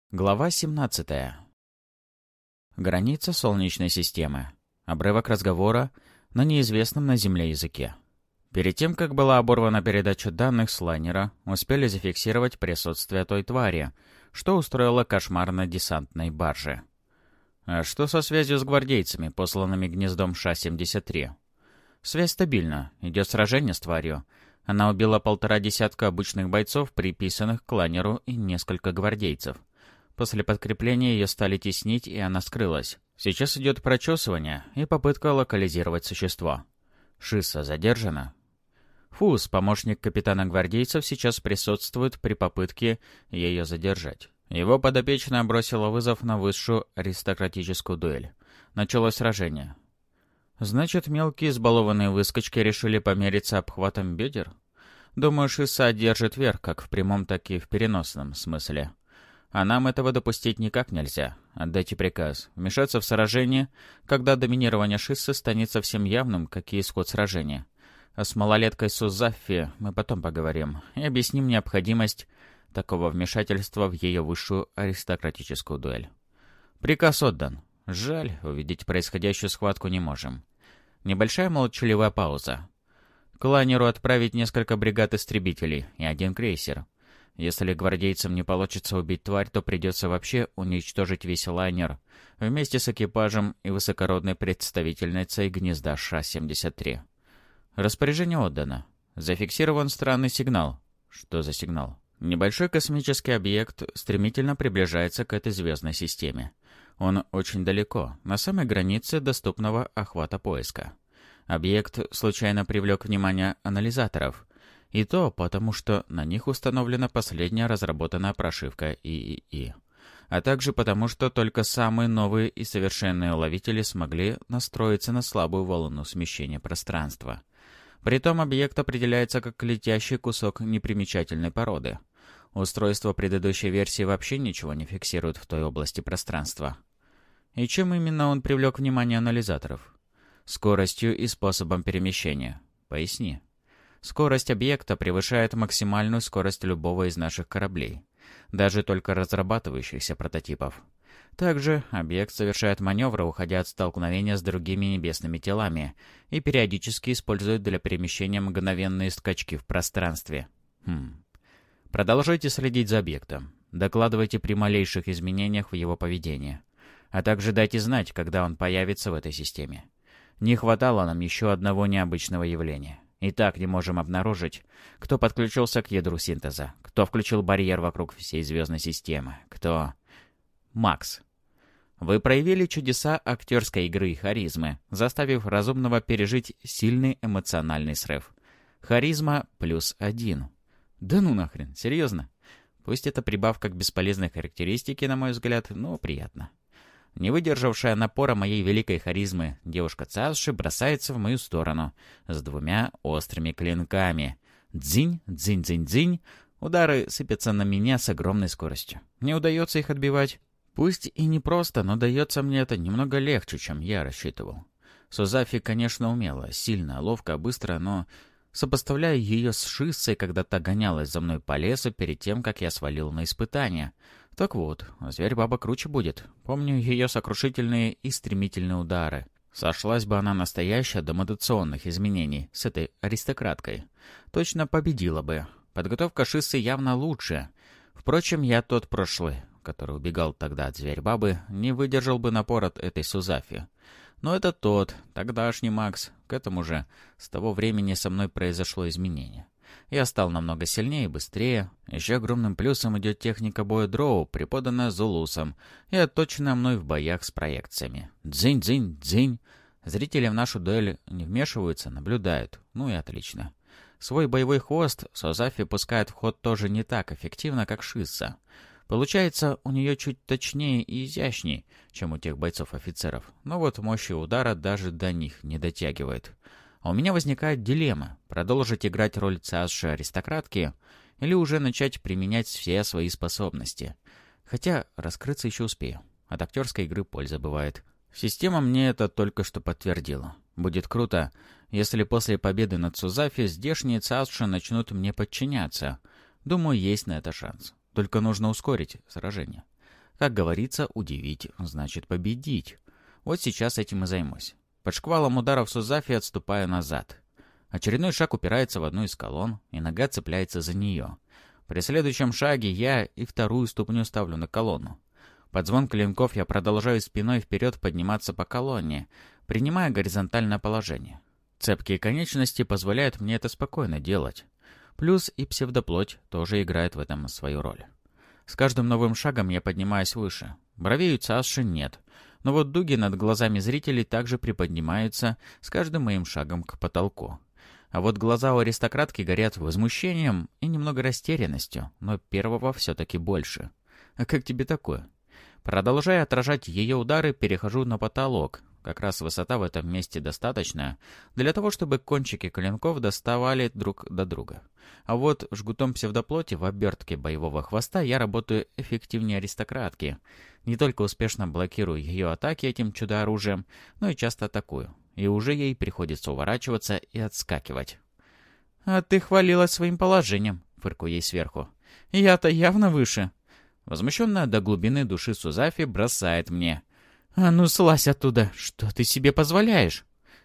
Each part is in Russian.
Глава 17. Граница Солнечной системы. Обрывок разговора на неизвестном на Земле языке. Перед тем, как была оборвана передача данных с лайнера, успели зафиксировать присутствие той твари, что устроила кошмар на десантной барже. А что со связью с гвардейцами, посланными гнездом Ша-73? Связь стабильна, идет сражение с тварью. Она убила 1,5 десятка обычных бойцов, приписанных к лайнеру, и несколько гвардейцев. После подкрепления ее стали теснить, и она скрылась. Сейчас идет прочесывание и попытка локализировать существо. Шисса задержана. Фус, помощник капитана гвардейцев, сейчас присутствует при попытке ее задержать. Его подопечная бросила вызов на высшую аристократическую дуэль. Началось сражение. Значит, мелкие избалованные выскочки решили помериться обхватом бедер? Думаю, Шисса одержит верх как в прямом, так и в переносном смысле. А нам этого допустить никак нельзя. Отдайте приказ. Вмешаться в сражение, когда доминирование Шиссы станет совсем явным, как и исход сражения. А с малолеткой Сузаффи мы потом поговорим и объясним необходимость такого вмешательства в ее высшую аристократическую дуэль. Приказ отдан. Жаль, увидеть происходящую схватку не можем. Небольшая молчаливая пауза. К лайнеру отправить несколько бригад истребителей и 1 крейсер. Если гвардейцам не получится убить тварь, то придется вообще уничтожить весь лайнер вместе с экипажем и высокородной представительницей гнезда Ша-73. Распоряжение отдано. Зафиксирован странный сигнал. Что за сигнал? Небольшой космический объект стремительно приближается к этой звездной системе. Он очень далеко, на самой границе доступного охвата поиска. Объект случайно привлек внимание анализаторов. И то потому, что на них установлена последняя разработанная прошивка ИИИ. А также потому, что только самые новые и совершенные уловители смогли настроиться на слабую волну смещения пространства. Притом объект определяется как летящий кусок непримечательной породы. Устройство предыдущей версии вообще ничего не фиксирует в той области пространства. И чем именно он привлек внимание анализаторов? Скоростью и способом перемещения. Поясни. Скорость объекта превышает максимальную скорость любого из наших кораблей, даже только разрабатывающихся прототипов. Также объект совершает маневры, уходя от столкновения с другими небесными телами, и периодически использует для перемещения мгновенные скачки в пространстве. Продолжайте следить за объектом. Докладывайте при малейших изменениях в его поведении. А также дайте знать, когда он появится в этой системе. Не хватало нам еще одного необычного явления. И так не можем обнаружить, кто подключился к ядру синтеза, кто включил барьер вокруг всей звездной системы, кто... Макс. Вы проявили чудеса актерской игры и харизмы, заставив разумного пережить сильный эмоциональный срыв. Харизма +1. Да ну нахрен, серьезно? Пусть это прибавка к бесполезной характеристике, на мой взгляд, но приятно. Не выдержавшая напора моей великой харизмы, девушка Цауши бросается в мою сторону с 2 острыми клинками. Дзинь, дзинь, дзинь, дзинь. Удары сыпятся на меня с огромной скоростью. Не удается их отбивать. Пусть и не просто, но дается мне это немного легче, чем я рассчитывал. Сузаффи, конечно, умела, сильно, ловко, быстро, но... Сопоставляя ее с Шиссой, когда та гонялась за мной по лесу перед тем, как я свалил на испытание. Так вот, зверь-баба круче будет. Помню ее сокрушительные и стремительные удары. Сошлась бы она настоящая до мутационных изменений с этой аристократкой. Точно победила бы. Подготовка Шиссы явно лучше. Впрочем, я тот прошлый, который убегал тогда от зверь-бабы, не выдержал бы напор от этой Сузаффи. Но это тот, тогдашний Макс. К этому же, с того времени со мной произошло изменение. Я стал намного сильнее и быстрее. Еще огромным плюсом идет техника боя дроу, преподанная Зулусом и отточенная мной в боях с проекциями. Дзынь-дзынь-дзынь. Зрители в нашу дуэль не вмешиваются, наблюдают. Ну и отлично. Свой боевой хвост Сузаффи пускает в ход тоже не так эффективно, как Шисса. Получается, у нее чуть точнее и изящней, чем у тех бойцов-офицеров. Но вот мощи удара даже до них не дотягивает. А у меня возникает дилемма: продолжить играть роль Цауши-аристократки или уже начать применять все свои способности. Хотя раскрыться еще успею. От актерской игры польза бывает. Система мне это только что подтвердила. Будет круто, если после победы над Сузаффи здешние Цауши начнут мне подчиняться. Думаю, есть на это шанс. Только нужно ускорить сражение. Как говорится, удивить значит победить. Вот сейчас этим и займусь. Под шквалом ударов Сузафи отступаю назад. Очередной шаг упирается в одну из колонн, и нога цепляется за нее. При следующем шаге я и вторую ступню ставлю на колонну. Под звон клинков я продолжаю спиной вперед подниматься по колонне, принимая горизонтальное положение. Цепкие конечности позволяют мне это спокойно делать. Плюс и псевдоплоть тоже играет в этом свою роль. С каждым новым шагом я поднимаюсь выше. Бровей у Цааши нет, но вот дуги над глазами зрителей также приподнимаются с каждым моим шагом к потолку. А вот глаза у аристократки горят возмущением и немного растерянностью, но первого все-таки больше. А как тебе такое? Продолжая отражать ее удары, перехожу на потолок. Как раз высота в этом месте достаточная для того, чтобы кончики клинков доставали друг до друга. А вот жгутом псевдоплоти в обертке боевого хвоста я работаю эффективнее аристократки. Не только успешно блокирую ее атаки этим чудо-оружием, но и часто атакую. И уже ей приходится уворачиваться и отскакивать. «А ты хвалилась своим положением», — фыркаю ей сверху. «Я-то явно выше». Возмущенная до глубины души Сузафи бросает мне: «А ну слазь оттуда! Что ты себе позволяешь?»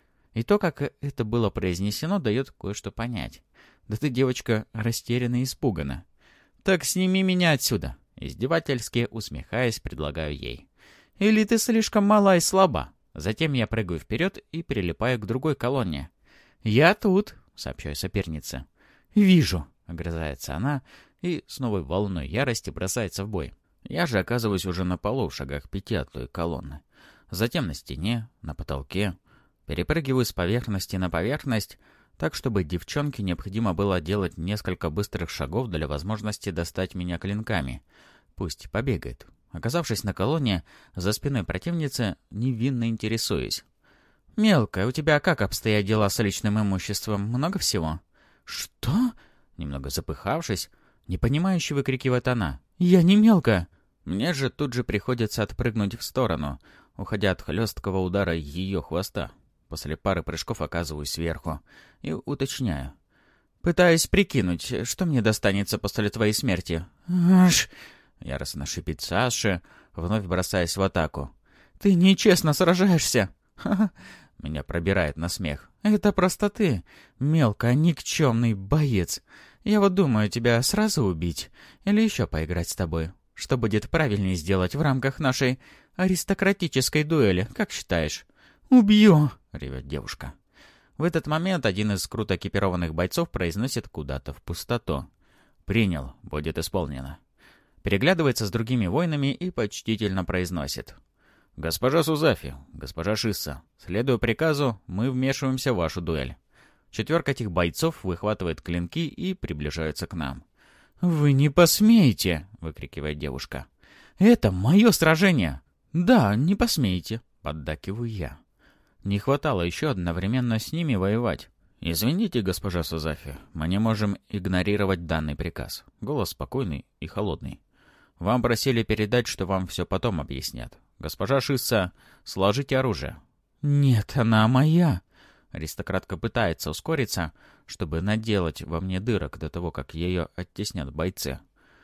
И то, как это было произнесено, дает кое-что понять. «Да ты, девочка, растеряна и испугана». «Так сними меня отсюда!» Издевательски усмехаясь, предлагаю ей. «Или ты слишком мала и слаба?» Затем я прыгаю вперед и прилипаю к другой колонне. «Я тут», — сообщаю сопернице. «Вижу», — огрызается она и с новой волной ярости бросается в бой. Я же оказываюсь уже на полу в шагах 5 от той колонны. Затем на стене, на потолке. Перепрыгиваю с поверхности на поверхность, так, чтобы девчонке необходимо было делать несколько быстрых шагов для возможности достать меня клинками. Пусть побегает. Оказавшись на колонне, за спиной противницы, невинно интересуюсь. «Мелкая, у тебя как обстоят дела с личным имуществом? Много всего?» «Что?» Немного запыхавшись, непонимающе выкрикивает она. «Я не мелкая!» Мне же тут же приходится отпрыгнуть в сторону, уходя от хлесткого удара ее хвоста. После пары прыжков оказываюсь сверху и уточняю. «Пытаюсь прикинуть, что мне достанется после твоей смерти». «Аж!» — яростно шипит Саша, вновь бросаясь в атаку. «Ты нечестно сражаешься!» «Ха-ха!» — меня пробирает на смех. «Это просто ты, мелко никчемный боец. Я вот думаю, тебя сразу убить или еще поиграть с тобой. Что будет правильнее сделать в рамках нашей аристократической дуэли, как считаешь?» «Убью!» — ревет девушка. В этот момент один из круто экипированных бойцов произносит куда-то в пустоту. «Принял, будет исполнено». Переглядывается с другими воинами и почтительно произносит. «Госпожа Сузафи, госпожа Шисса, следуя приказу, мы вмешиваемся в вашу дуэль». 4 этих бойцов выхватывает клинки и приближаются к нам. «Вы не посмеете!» — выкрикивает девушка. «Это мое сражение!» «Да, не посмеете!» — поддакиваю я. Не хватало еще одновременно с ними воевать. «Извините, госпожа Сузафи, мы не можем игнорировать данный приказ». Голос спокойный и холодный. «Вам просили передать, что вам все потом объяснят. Госпожа Шисса, сложите оружие». «Нет, она моя!» Аристократка пытается ускориться, чтобы наделать во мне дырок до того, как ее оттеснят бойцы.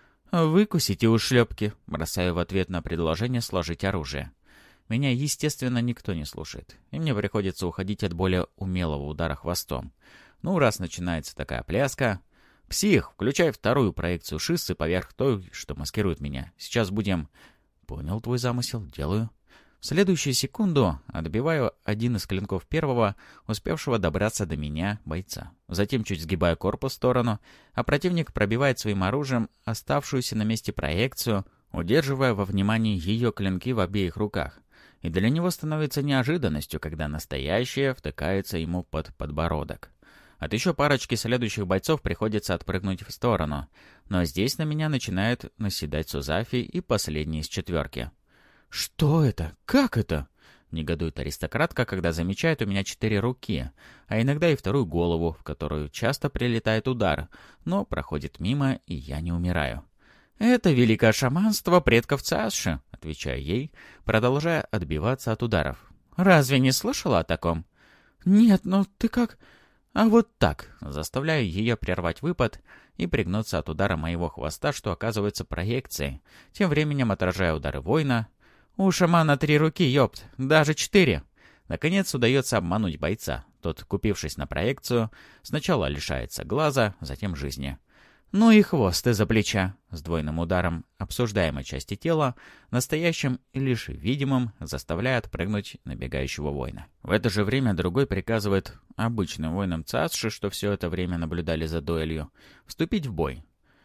«Выкусите ушлепки», — бросаю в ответ на предложение сложить оружие. Меня, естественно, никто не слушает, и мне приходится уходить от более умелого удара хвостом. Ну, раз начинается такая пляска... «Псих, включай вторую проекцию Шиссы поверх той, что маскирует меня. Сейчас будем...» «Понял твой замысел, делаю». В следующую секунду отбиваю один из клинков первого, успевшего добраться до меня, бойца. Затем чуть сгибаю корпус в сторону, а противник пробивает своим оружием оставшуюся на месте проекцию, удерживая во внимании ее клинки в обеих руках. И для него становится неожиданностью, когда настоящее втыкается ему под подбородок. От еще парочки следующих бойцов приходится отпрыгнуть в сторону, но здесь на меня начинают наседать Сузафи и последний из 4. «Что это? Как это?» — негодует аристократка, когда замечает у меня 4 руки, а иногда и вторую голову, в которую часто прилетает удар, но проходит мимо, и я не умираю. «Это великое шаманство предков Цааши», — отвечаю ей, продолжая отбиваться от ударов. «Разве не слышала о таком?» «Нет, но ты как...» А вот так, заставляю ее прервать выпад и пригнуться от удара моего хвоста, что оказывается проекцией. Тем временем отражая удары воина. У шамана 3 руки, ёпт, даже 4. Наконец удается обмануть бойца. Тот, купившись на проекцию, сначала лишается глаза, затем жизни. Ну и хвост из-за плеча. С двойным ударом обсуждаемой части тела, настоящим и лишь видимым, заставляет прыгнуть набегающего воина. В это же время другой приказывает обычным воинам Цааши, что все это время наблюдали за дуэлью, вступить в бой.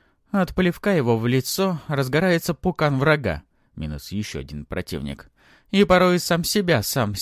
От плевка его в лицо разгорается пукан врага, минус еще один противник. И порой сам себя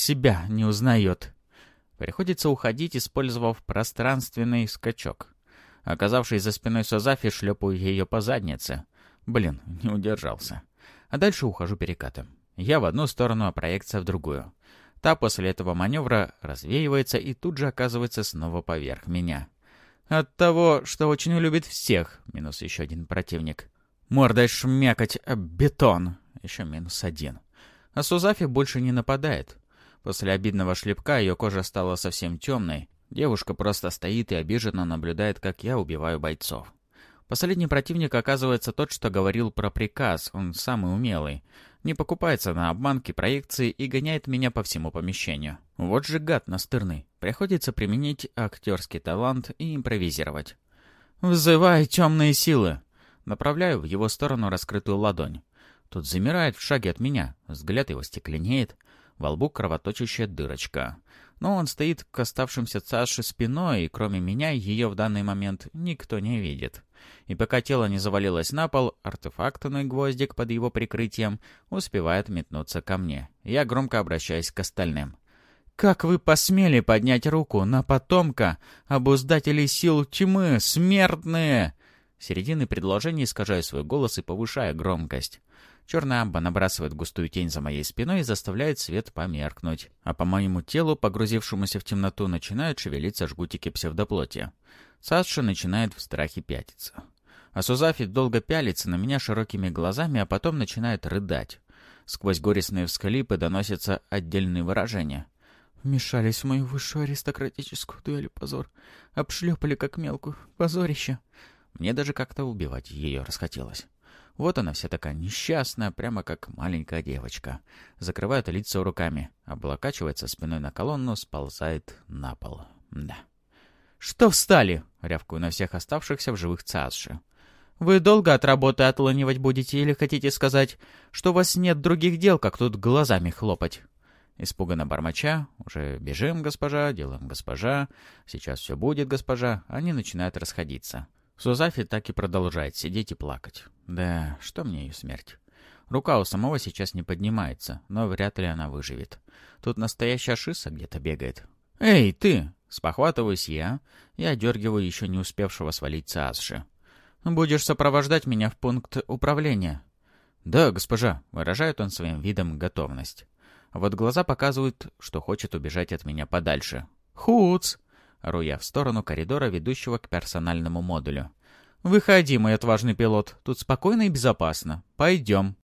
не узнает. Приходится уходить, использовав пространственный скачок. Оказавшись за спиной Созафи, шлепаю ее по заднице. Блин, не удержался. А дальше ухожу перекатом. Я в одну сторону, а проекция в другую. Та после этого маневра развеивается и тут же оказывается снова поверх меня. От того, что очень любит всех, минус еще один противник. Мордой шмякать об бетон, еще минус 1. А Созафи больше не нападает. После обидного шлепка ее кожа стала совсем темной. Девушка просто стоит и обиженно наблюдает, как я убиваю бойцов. Последний противник оказывается тот, что говорил про приказ, он самый умелый. Не покупается на обманки, проекции и гоняет меня по всему помещению. Вот же гад настырный. Приходится применить актерский талант и импровизировать. «Взывай темные силы!» Направляю в его сторону раскрытую ладонь. Тот замирает в шаге от меня, взгляд его стекленеет, во лбу кровоточащая дырочка. Но он стоит к оставшимся Цааши спиной, и кроме меня ее в данный момент никто не видит. И пока тело не завалилось на пол, артефактный гвоздик под его прикрытием успевает метнуться ко мне. Я громко обращаюсь к остальным. «Как вы посмели поднять руку на потомка обуздателей сил тьмы, смертные?» В середине предложения искажаю свой голос и повышаю громкость. Черная амба набрасывает густую тень за моей спиной и заставляет свет померкнуть. А по моему телу, погрузившемуся в темноту, начинают шевелиться жгутики псевдоплоти. Саша начинает в страхе пятиться. А Созафи долго пялится на меня широкими глазами, а потом начинает рыдать. Сквозь горестные всхлипы доносятся отдельные выражения. «Вмешались в мою высшую аристократическую дуэль, позор. Обшлепали как мелкую. Позорище». Мне даже как-то убивать ее расхотелось. Вот она вся такая несчастная, прямо как маленькая девочка. Закрывает лицо руками, облокачивается спиной на колонну, сползает на пол. Да. «Что встали?» — рявкаю на всех оставшихся в живых Цааши. «Вы долго от работы отлынивать будете или хотите сказать, что у вас нет других дел, как тут глазами хлопать?» Испуганно бормоча, уже бежим, госпожа, делаем, госпожа, сейчас все будет, госпожа, они начинают расходиться. Созафи так и продолжает сидеть и плакать. Да, что мне ее смерть? Рука у самого сейчас не поднимается, но вряд ли она выживет. Тут настоящая шиса где-то бегает. «Эй, ты!» — спохватываюсь я и одергиваю еще не успевшего свалить Цааши. «Будешь сопровождать меня в пункт управления?» «Да, госпожа», — выражает он своим видом готовность. Вот глаза показывают, что хочет убежать от меня подальше. «Хуц!» — ору я в сторону коридора, ведущего к персональному модулю. «Выходи, мой отважный пилот, тут спокойно и безопасно. Пойдем».